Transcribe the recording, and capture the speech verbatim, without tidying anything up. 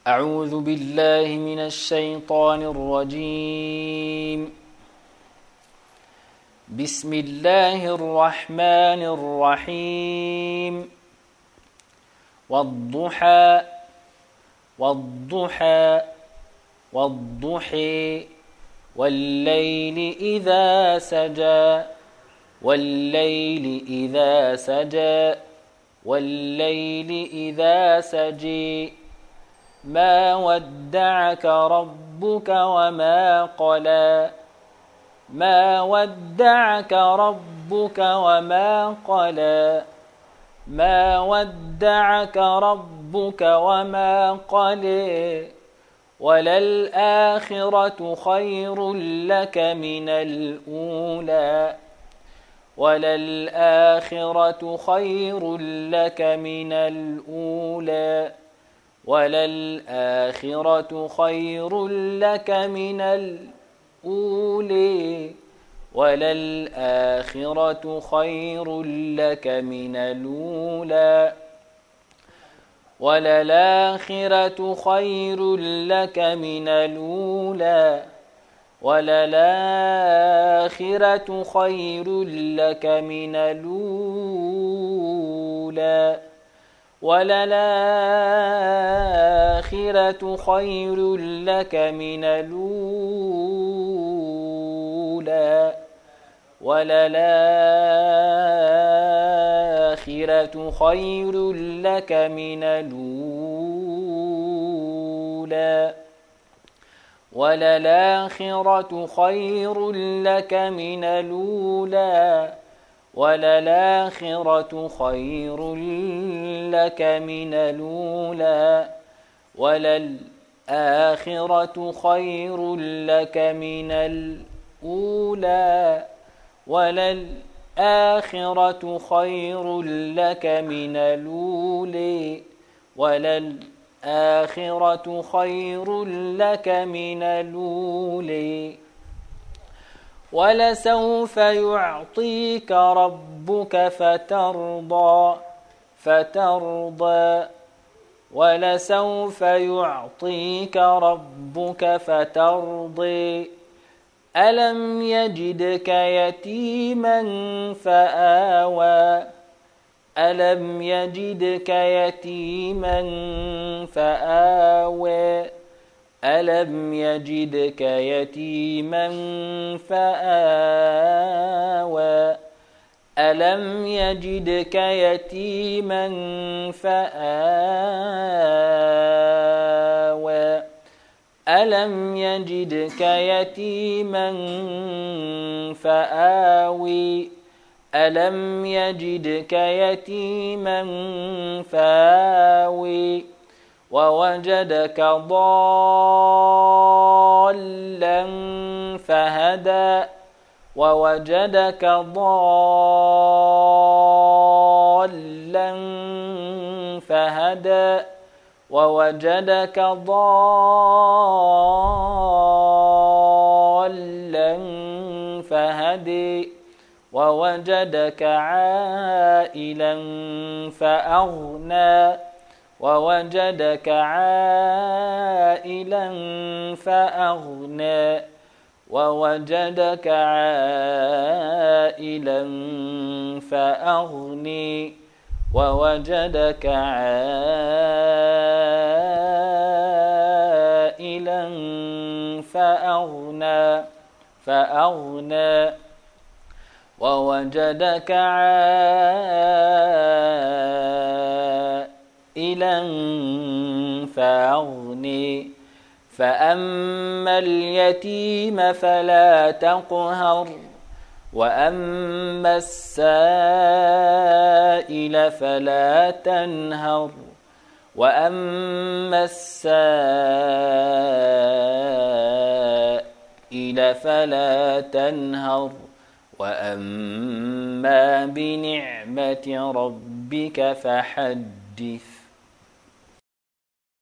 أعوذ بالله من الشيطان الرجيم. بسم الله الرحمن الرحيم. والضحى والضحى والضحى والليل إذا سجى والليل إذا سجى والليل إذا سجى ما ودعك ربك وما قلى ما ودعك ربك وما قلى ما ودعك ربك وما قلى وللآخرة خير لك من الأولى وللآخرة خير لك من الأولى وللآخرة خير لك من الأولى وللآخرة خير لك من الأولى وللآخرة خير لك من الأولى وللآخرة خير لك من الأولى وللآخرة خير لك من الأولى وللآخرة خير لك من الأولى وللآخرة خير لك من الأولى وللآخرة خير لك من الأولى وللآخرة خير لك من الأولى وللآخرة خير لك من الأولى وللآخرة خير لك من الأولى ولسوف يعطيك ربك فترضى فترضى ولسوف يعطيك ربك فترضي ألم يجدك يتيما فآوى ألم يجدك يتيما فآوى ألم يجدك يتيما فآوى ألم يجدك يتيما فآوى ألم يجدك يتيما فآوي ألم يجدك يتيما فآوي ووجدك ضالا فهدى ووجدك ضالا فهدى ووجدك ضالا فهدي ووجدك عائلا فأغنى ووجدك عائلا فأغنى ووجدك عائلا فأغني ووجدك عائلا فأغنى فأغنى ووجدك عائلا فأغني فأما اليتيم فلا تقهر وأما السائل فلا تنهر وأما السائل فلا تنهر وأما بنعمة ربك فحدث.